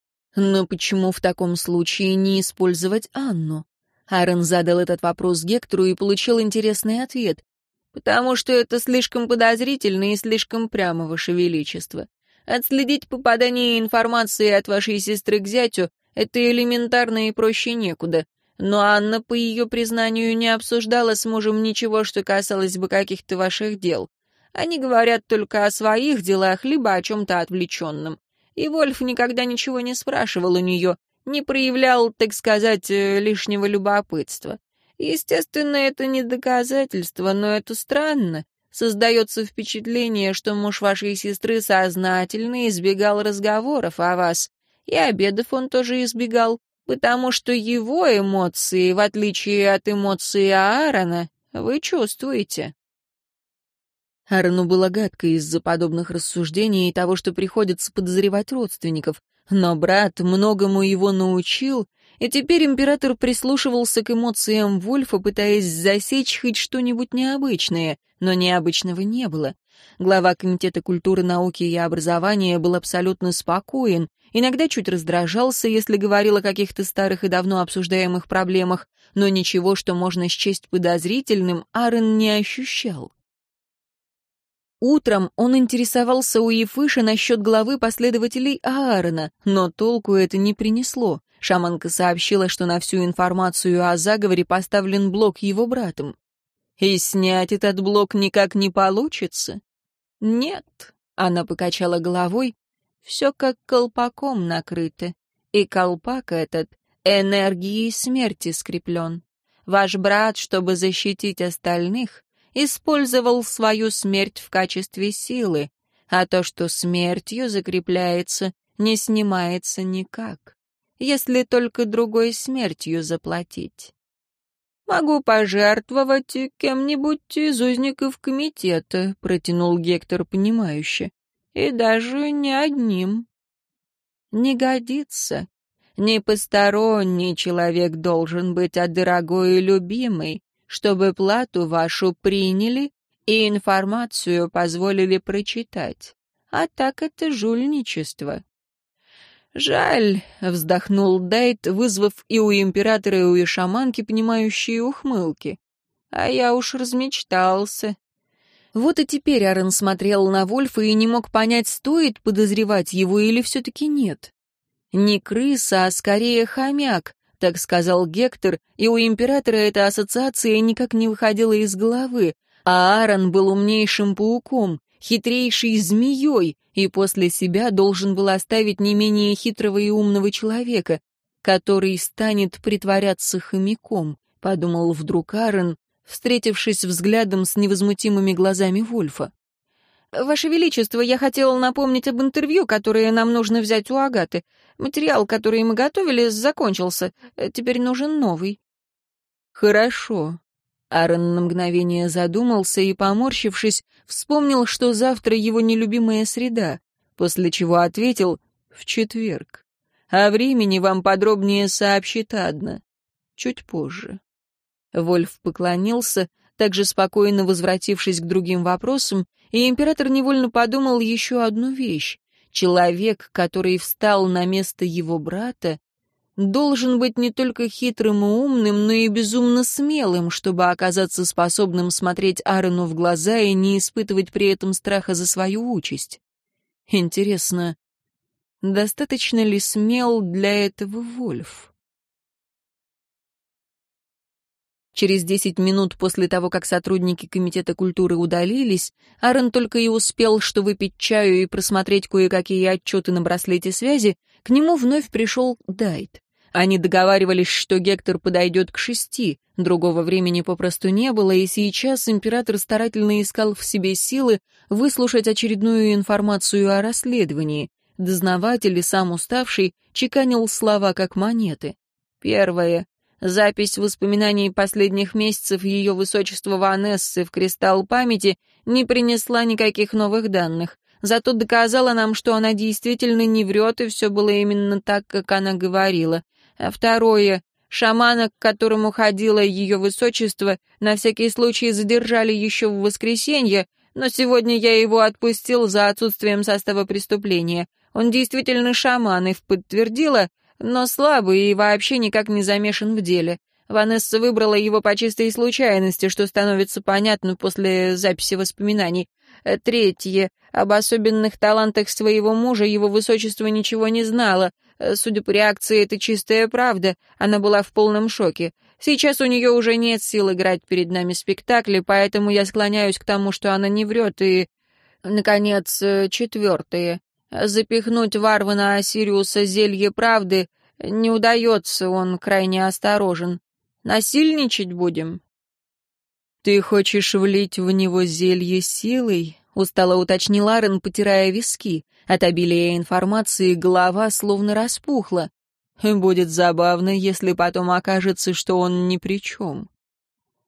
Но почему в таком случае не использовать Анну? Аарон задал этот вопрос Гектору и получил интересный ответ. «Потому что это слишком подозрительно и слишком прямо, Ваше Величество. Отследить попадание информации от вашей сестры к зятю — это элементарно и проще некуда. Но Анна, по ее признанию, не обсуждала с мужем ничего, что касалось бы каких-то ваших дел. Они говорят только о своих делах, либо о чем-то отвлеченном. И Вольф никогда ничего не спрашивал у нее, не проявлял, так сказать, лишнего любопытства. Естественно, это не доказательство, но это странно. Создается впечатление, что муж вашей сестры сознательно избегал разговоров о вас, и обедов он тоже избегал, потому что его эмоции, в отличие от эмоций Аарона, Вы чувствуете». Аарону было гадко из-за подобных рассуждений и того, что приходится подозревать родственников. Но брат многому его научил, и теперь император прислушивался к эмоциям Вольфа, пытаясь засечь хоть что-нибудь необычное, но необычного не было. Глава Комитета культуры, науки и образования был абсолютно спокоен, иногда чуть раздражался, если говорил о каких-то старых и давно обсуждаемых проблемах, но ничего, что можно счесть подозрительным, Аарон не ощущал. Утром он интересовался у Ефыша насчет главы последователей Аарона, но толку это не принесло. Шаманка сообщила, что на всю информацию о заговоре поставлен блок его братом. «И снять этот блок никак не получится?» «Нет», — она покачала головой, — «все как колпаком накрыто, и колпак этот энергией смерти скреплен. Ваш брат, чтобы защитить остальных, использовал свою смерть в качестве силы, а то, что смертью закрепляется, не снимается никак, если только другой смертью заплатить. «Могу пожертвовать кем-нибудь из узников комитета», — протянул Гектор понимающе, — «и даже не одним». «Не годится. Не посторонний человек должен быть, а дорогой и любимый, чтобы плату вашу приняли и информацию позволили прочитать. А так это жульничество». «Жаль», — вздохнул Дайт, вызвав и у императора, и у шаманки понимающие ухмылки. «А я уж размечтался». Вот и теперь Аарон смотрел на Вольфа и не мог понять, стоит подозревать его или все-таки нет. «Не крыса, а скорее хомяк», — так сказал Гектор, и у императора эта ассоциация никак не выходила из головы, а Аарон был умнейшим пауком, хитрейшей змеей, и после себя должен был оставить не менее хитрого и умного человека, который станет притворяться хомяком, подумал вдруг Аарон, встретившись взглядом с невозмутимыми глазами Вольфа. «Ваше Величество, я хотел напомнить об интервью, которое нам нужно взять у Агаты. Материал, который мы готовили, закончился. Теперь нужен новый». «Хорошо». Аарон на мгновение задумался и, поморщившись, вспомнил, что завтра его нелюбимая среда, после чего ответил «в четверг». О времени вам подробнее сообщит Адна. Чуть позже. Вольф поклонился, также спокойно возвратившись к другим вопросам, и император невольно подумал еще одну вещь. Человек, который встал на место его брата, должен быть не только хитрым и умным, но и безумно смелым, чтобы оказаться способным смотреть Аарону в глаза и не испытывать при этом страха за свою участь. Интересно, достаточно ли смел для этого Вольф? Через десять минут после того, как сотрудники Комитета культуры удалились, Аарон только и успел что выпить чаю и просмотреть кое-какие отчеты на браслете связи, к нему вновь пришел Дайт. Они договаривались, что Гектор подойдет к шести, другого времени попросту не было, и сейчас император старательно искал в себе силы выслушать очередную информацию о расследовании. Дознаватель и сам уставший чеканил слова как монеты. Первое. Запись воспоминаний последних месяцев ее высочества Ванессы в кристалл памяти не принесла никаких новых данных, зато доказала нам, что она действительно не врет, и все было именно так, как она говорила. А второе. Шамана, к которому ходило ее высочество, на всякий случай задержали еще в воскресенье, но сегодня я его отпустил за отсутствием состава преступления. Он действительно шаман, и подтвердила, но слабый и вообще никак не замешан в деле. Ванесса выбрала его по чистой случайности, что становится понятно после записи воспоминаний. Третье. Об особенных талантах своего мужа его высочество ничего не знало. Судя по реакции, это чистая правда. Она была в полном шоке. Сейчас у нее уже нет сил играть перед нами спектакли, поэтому я склоняюсь к тому, что она не врет. И, наконец, четвертое. Запихнуть в Арвана Осириуса зелье правды не удается, он крайне осторожен. Насильничать будем? «Ты хочешь влить в него зелье силой?» — устало уточнил Аарон, потирая виски. От обилия информации голова словно распухла. «Будет забавно, если потом окажется, что он ни при чем».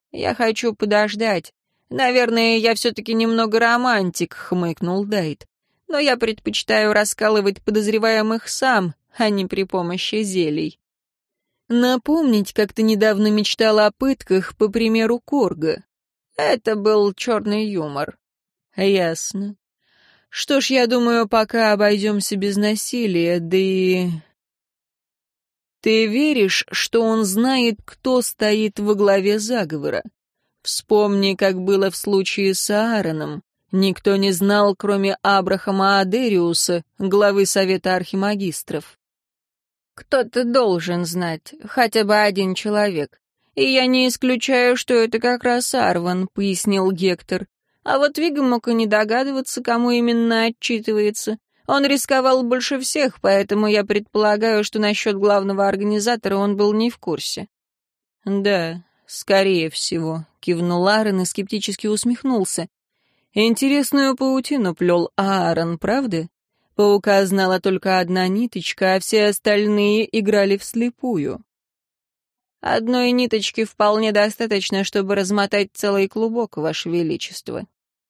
Я хочу подождать. Наверное, я все-таки немного романтик», — хмыкнул Дайт. «Но я предпочитаю раскалывать подозреваемых сам, а не при помощи зелий». «Напомнить, как ты недавно мечтал о пытках, по примеру Корга». «Это был черный юмор». «Ясно. Что ж, я думаю, пока обойдемся без насилия, да и...» «Ты веришь, что он знает, кто стоит во главе заговора? Вспомни, как было в случае с Аароном. Никто не знал, кроме Абрахама Адериуса, главы Совета Архимагистров». «Кто-то должен знать, хотя бы один человек. И я не исключаю, что это как раз Арван», — пояснил Гектор. «А вот Вига мог и не догадываться, кому именно отчитывается. Он рисковал больше всех, поэтому я предполагаю, что насчет главного организатора он был не в курсе». «Да, скорее всего», — кивнул Аарон и скептически усмехнулся. «Интересную паутину плел Аарон, правда? Паука знала только одна ниточка, а все остальные играли вслепую». «Одной ниточки вполне достаточно, чтобы размотать целый клубок, Ваше Величество».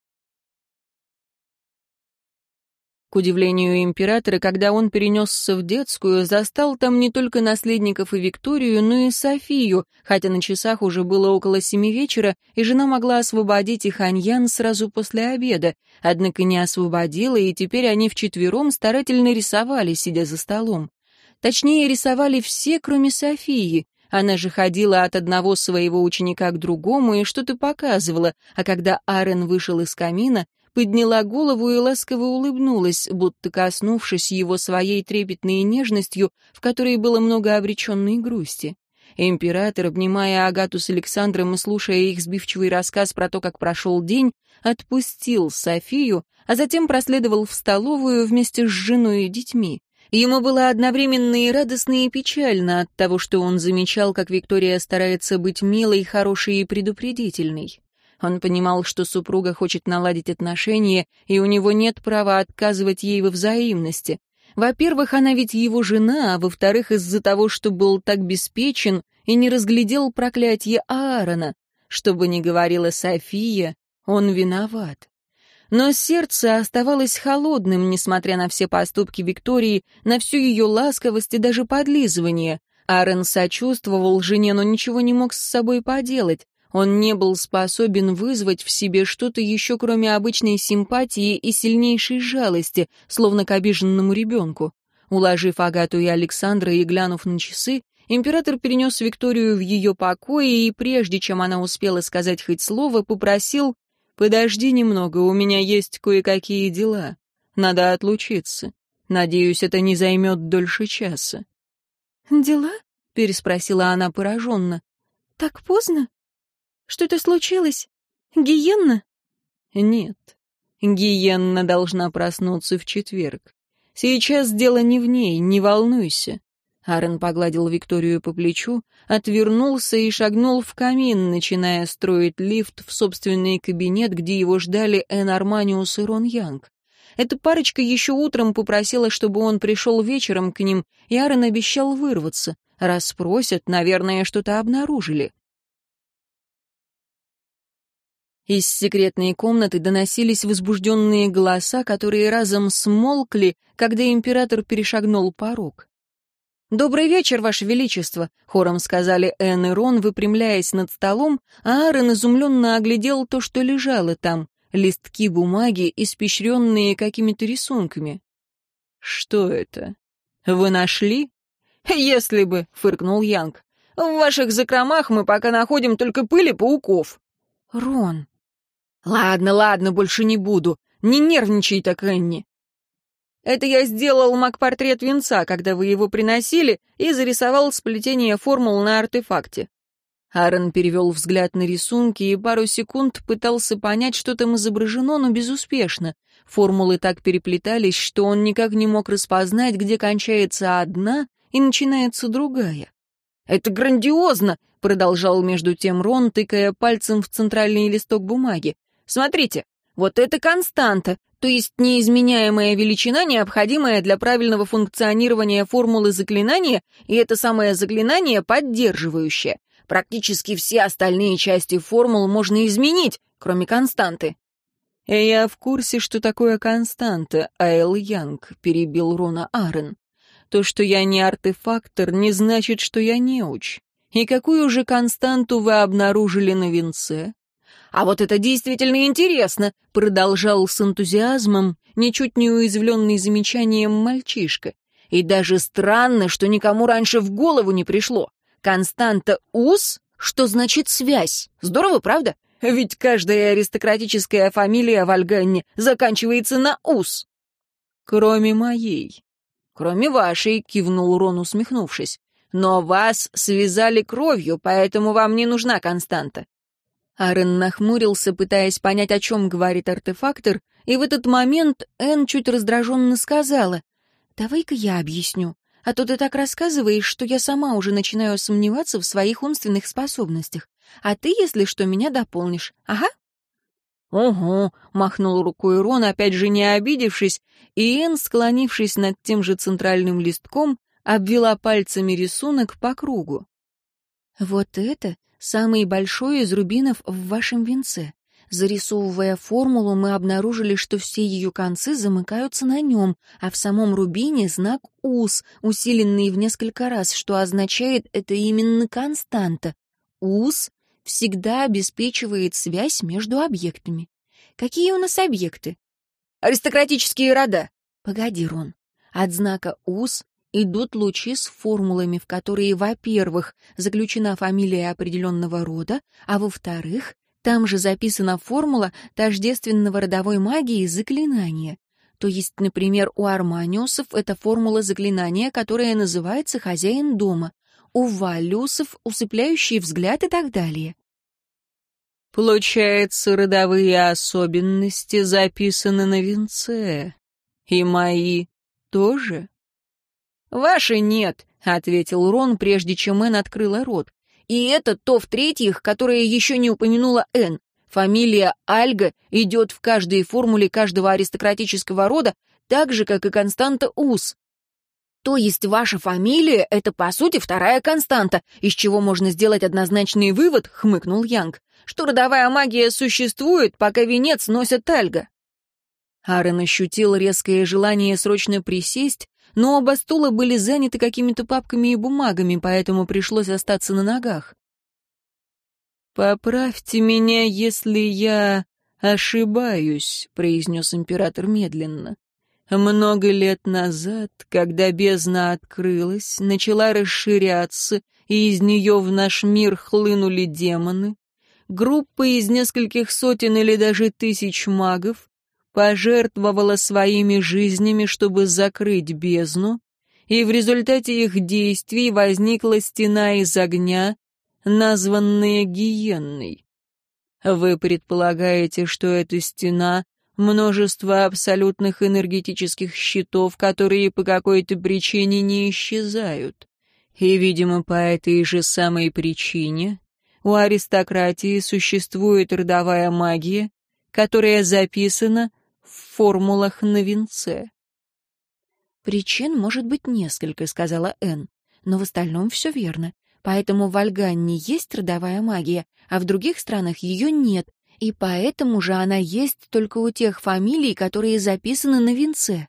К удивлению императора, когда он перенесся в детскую, застал там не только наследников и Викторию, но и Софию, хотя на часах уже было около семи вечера, и жена могла освободить их Аньян сразу после обеда, однако не освободила, и теперь они вчетвером старательно рисовали, сидя за столом. Точнее, рисовали все, кроме Софии. Она же ходила от одного своего ученика к другому и что-то показывала, а когда Арен вышел из камина, подняла голову и ласково улыбнулась, будто коснувшись его своей трепетной нежностью, в которой было много обреченной грусти. Император, обнимая Агату с Александром и слушая их сбивчивый рассказ про то, как прошел день, отпустил Софию, а затем проследовал в столовую вместе с женой и детьми. Ему было одновременно и радостно, и печально от того, что он замечал, как Виктория старается быть милой, хорошей и предупредительной. Он понимал, что супруга хочет наладить отношения, и у него нет права отказывать ей во взаимности. Во-первых, она ведь его жена, а во-вторых, из-за того, что был так беспечен и не разглядел проклятие Аарона. Что бы ни говорила София, он виноват. Но сердце оставалось холодным, несмотря на все поступки Виктории, на всю ее ласковость и даже подлизывание. Аарон сочувствовал жене, но ничего не мог с собой поделать. Он не был способен вызвать в себе что-то еще, кроме обычной симпатии и сильнейшей жалости, словно к обиженному ребенку. Уложив Агату и Александра и глянув на часы, император перенес Викторию в ее покое и, прежде чем она успела сказать хоть слово, попросил: «Подожди немного, у меня есть кое-какие дела. Надо отлучиться. Надеюсь, это не займет дольше часа». «Дела?» — переспросила она пораженно. «Так поздно? Что-то случилось? Гиенна?» «Нет. Гиенна должна проснуться в четверг. Сейчас дело не в ней, не волнуйся». Аарон погладил Викторию по плечу, отвернулся и шагнул в камин, начиная строить лифт в собственный кабинет, где его ждали Энн Арманиус и Рон Янг. Эта парочка еще утром попросила, чтобы он пришел вечером к ним, и Аарон обещал вырваться. Раз спросят, наверное, что-то обнаружили. Из секретной комнаты доносились возбужденные голоса, которые разом смолкли, когда император перешагнул порог. «Добрый вечер, Ваше Величество», — хором сказали Энн и Рон, выпрямляясь над столом, а Аарон изумленно оглядел то, что лежало там, листки бумаги, испещренные какими-то рисунками. «Что это? Вы нашли?» «Если бы», — фыркнул Янг. «В ваших закромах мы пока находим только пыль и пауков». «Рон». «Ладно, ладно, больше не буду. Не нервничай так, Энни. Это я сделал маг-портрет венца, когда вы его приносили, и зарисовал сплетение формул на артефакте». Аарон перевел взгляд на рисунки и пару секунд пытался понять, что там изображено, но безуспешно. Формулы так переплетались, что он никак не мог распознать, где кончается одна и начинается другая. «Это грандиозно!» — продолжал между тем Рон, тыкая пальцем в центральный листок бумаги. «Смотрите, вот это константа, то есть неизменяемая величина, необходимая для правильного функционирования формулы заклинания, и это самое заклинание поддерживающее. Практически все остальные части формул можно изменить, кроме константы». «Я в курсе, что такое константа, Айл Янг», — перебил Рона Арен. «То, что я не артефактор, не значит, что я неуч. И какую же константу вы обнаружили на венце?» «А вот это действительно интересно», — продолжал с энтузиазмом, ничуть не уязвленный замечанием мальчишка. «И даже странно, что никому раньше в голову не пришло. Константа ус, что значит связь. Здорово, правда? Ведь каждая аристократическая фамилия в Альганне заканчивается на ус». «Кроме моей». «Кроме вашей», — кивнул Рон, усмехнувшись. «Но вас связали кровью, поэтому вам не нужна константа». Арен нахмурился, пытаясь понять, о чем говорит артефактор, и в этот момент Энн чуть раздраженно сказала: «Давай-ка я объясню, а то ты так рассказываешь, что я сама уже начинаю сомневаться в своих умственных способностях. А ты, если что, меня дополнишь. Ага». «Ого», — махнул рукой Рон, опять же не обидевшись, и Энн, склонившись над тем же центральным листком, обвела пальцами рисунок по кругу. «Вот это самый большой из рубинов в вашем венце. Зарисовывая формулу, мы обнаружили, что все ее концы замыкаются на нем, а в самом рубине знак ус, усиленный в несколько раз, что означает, это именно константа. Ус всегда обеспечивает связь между объектами. Какие у нас объекты? Аристократические рода. Погоди, Рон. От знака ус идут лучи с формулами, в которые, во-первых, заключена фамилия определенного рода, а во-вторых, там же записана формула тождественного родовой магии заклинания. То есть, например, у арманиусов это формула заклинания, которая называется «хозяин дома», у валлиусов «усыпляющий взгляд» и так далее. Получается, родовые особенности записаны на венце. И мои тоже? «Ваши нет», — ответил Рон, прежде чем Энн открыла рот. «И это то в-третьих, которое еще не упомянула Энн. Фамилия Альга идет в каждой формуле каждого аристократического рода, так же, как и константа ус. То есть ваша фамилия — это, по сути, вторая константа, из чего можно сделать однозначный вывод», — хмыкнул Янг, «что родовая магия существует, пока венец носят Альга». Арен ощутил резкое желание срочно присесть, но оба стула были заняты какими-то папками и бумагами, поэтому пришлось остаться на ногах. «Поправьте меня, если я ошибаюсь», — произнес император медленно. «Много лет назад, когда бездна открылась, начала расширяться, и из нее в наш мир хлынули демоны, группа из нескольких сотен или даже тысяч магов пожертвовала своими жизнями, чтобы закрыть бездну, и в результате их действий возникла стена из огня, названная Гиенной. Вы предполагаете, что эта стена — множество абсолютных энергетических щитов, которые по какой-то причине не исчезают. И, видимо, по этой же самой причине у аристократии существует родовая магия, которая записана в формулах на венце. «Причин может быть несколько», — сказала Энн, «но в остальном все верно. Поэтому в Альганне есть родовая магия, а в других странах ее нет, и поэтому же она есть только у тех фамилий, которые записаны на венце».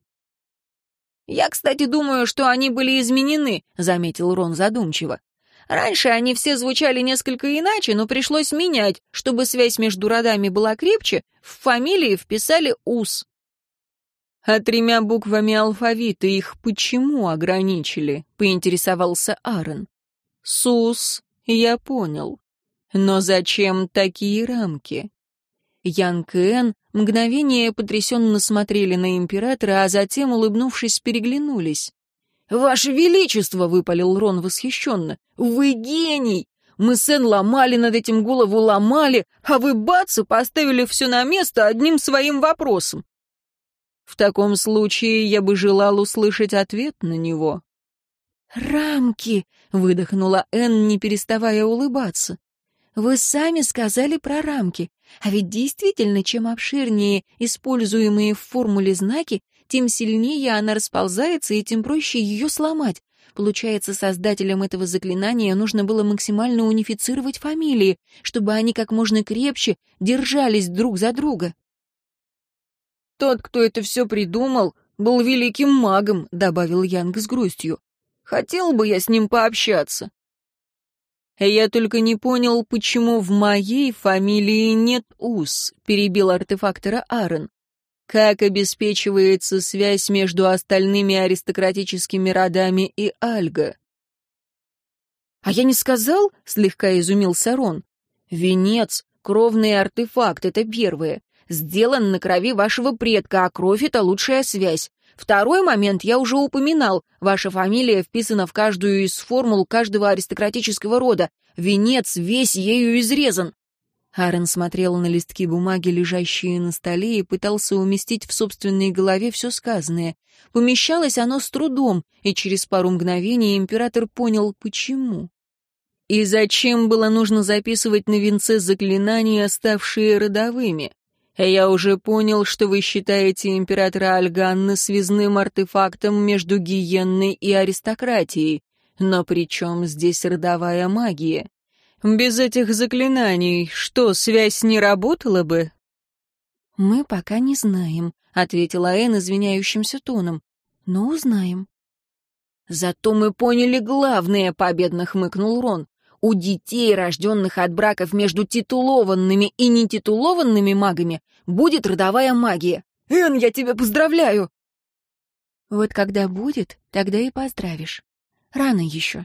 «Я, кстати, думаю, что они были изменены», — заметил Рон задумчиво. «Раньше они все звучали несколько иначе, но пришлось менять, чтобы связь между родами была крепче, в фамилии вписали ус». «А тремя буквами алфавита их почему ограничили?» — поинтересовался Арен. «Сус, я понял. Но зачем такие рамки?» Янг и Энн мгновение потрясенно смотрели на императора, а затем, улыбнувшись, переглянулись. «Ваше Величество!» — выпалил Рон восхищенно. «Вы гений! Мы с Энн ломали над этим голову, ломали, а вы, бац, и поставили все на место одним своим вопросом». «В таком случае я бы желал услышать ответ на него». «Рамки!» — выдохнула Энн, не переставая улыбаться. «Вы сами сказали про рамки. А ведь действительно, чем обширнее используемые в формуле знаки, тем сильнее она расползается и тем проще ее сломать. Получается, создателям этого заклинания нужно было максимально унифицировать фамилии, чтобы они как можно крепче держались друг за друга. «Тот, кто это все придумал, был великим магом», — добавил Янг с грустью. «Хотел бы я с ним пообщаться». «Я только не понял, почему в моей фамилии нет Ус», — перебил артефактора Аарон. «Как обеспечивается связь между остальными аристократическими родами и Альга?» «А я не сказал?» — слегка изумился Рон. «Венец — кровный артефакт, это первое. Сделан на крови вашего предка, а кровь — это лучшая связь. Второй момент я уже упоминал. Ваша фамилия вписана в каждую из формул каждого аристократического рода. Венец весь ею изрезан». Аарон смотрел на листки бумаги, лежащие на столе, и пытался уместить в собственной голове все сказанное. Помещалось оно с трудом, и через пару мгновений император понял, почему. «И зачем было нужно записывать на венце заклинания, ставшие родовыми? Я уже понял, что вы считаете императора Альганны связным артефактом между гиенной и аристократией. Но при чем здесь родовая магия? Без этих заклинаний что, связь не работала бы?» «Мы пока не знаем», — ответила Энн извиняющимся тоном. «Но узнаем». «Зато мы поняли главное», — победно хмыкнул Рон. «У детей, рожденных от браков между титулованными и нетитулованными магами, будет родовая магия. Энн, я тебя поздравляю!» «Вот когда будет, тогда и поздравишь. Рано еще».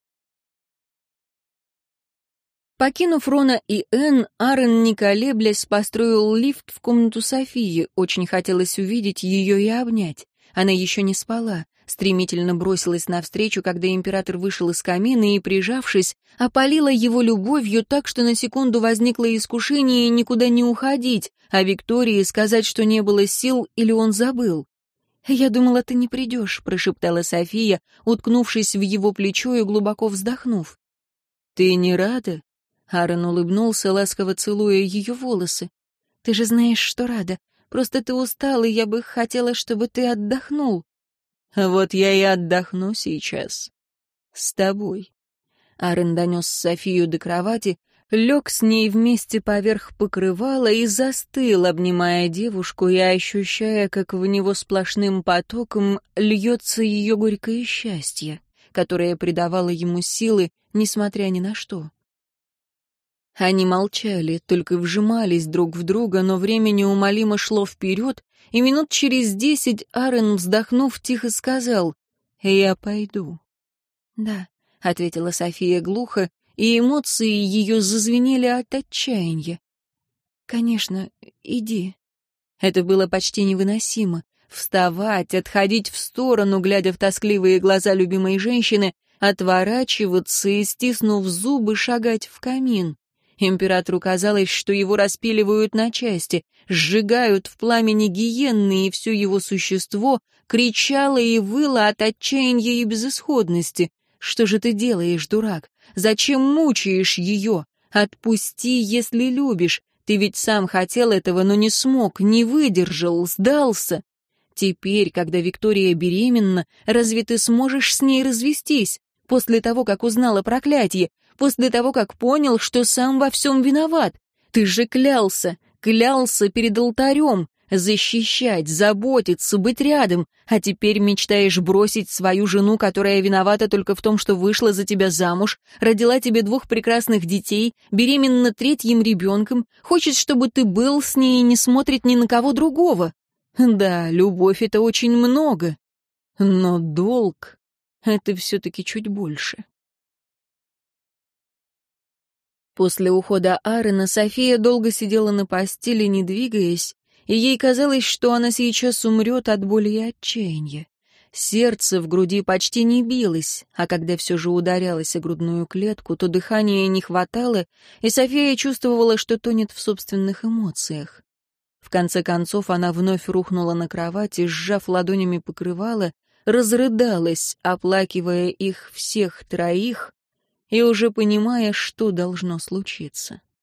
Покинув Рона и Энн, Аарон, не колеблясь, построил лифт в комнату Софии. Очень хотелось увидеть ее и обнять. Она еще не спала. Стремительно бросилась навстречу, когда император вышел из камина и, прижавшись, опалила его любовью так, что на секунду возникло искушение никуда не уходить, а Виктории сказать, что не было сил или он забыл. «Я думала, ты не придешь», — прошептала София, уткнувшись в его плечо и глубоко вздохнув. «Ты не рада?» Аарон улыбнулся, ласково целуя ее волосы. «Ты же знаешь, что рада. Просто ты устал, и я бы хотела, чтобы ты отдохнул». «Вот я и отдохну сейчас. С тобой». Аарон донес Софию до кровати, лег с ней вместе поверх покрывала и застыл, обнимая девушку и ощущая, как в него сплошным потоком льется ее горькое счастье, которое придавало ему силы, несмотря ни на что. Они молчали, только вжимались друг в друга, но время неумолимо шло вперед, и минут через десять Аарон, вздохнув, тихо сказал: «Я пойду». «Да», — ответила София глухо, и эмоции ее зазвенели от отчаяния. «Конечно, иди». Это было почти невыносимо. Вставать, отходить в сторону, глядя в тоскливые глаза любимой женщины, отворачиваться и, стиснув зубы, шагать в камин. Императору казалось, что его распиливают на части, сжигают в пламени гиенны, и все его существо кричало и выло от отчаяния и безысходности. «Что же ты делаешь, дурак? Зачем мучаешь ее? Отпусти, если любишь. Ты ведь сам хотел этого, но не смог, не выдержал, сдался. Теперь, когда Виктория беременна, разве ты сможешь с ней развестись? После того, как узнала проклятие, после того, как понял, что сам во всем виноват. Ты же клялся, клялся перед алтарем, защищать, заботиться, быть рядом, а теперь мечтаешь бросить свою жену, которая виновата только в том, что вышла за тебя замуж, родила тебе двух прекрасных детей, беременна третьим ребенком, хочет, чтобы ты был с ней и не смотрит ни на кого другого. Да, любовь — это очень много, но долг — это все-таки чуть больше». После ухода Аарона София долго сидела на постели, не двигаясь, и ей казалось, что она сейчас умрет от боли и отчаяния. Сердце в груди почти не билось, а когда все же ударялось о грудную клетку, то дыхания не хватало, и София чувствовала, что тонет в собственных эмоциях. В конце концов она вновь рухнула на кровать и, сжав ладонями покрывало, разрыдалась, оплакивая их всех троих, и уже понимая, что должно случиться.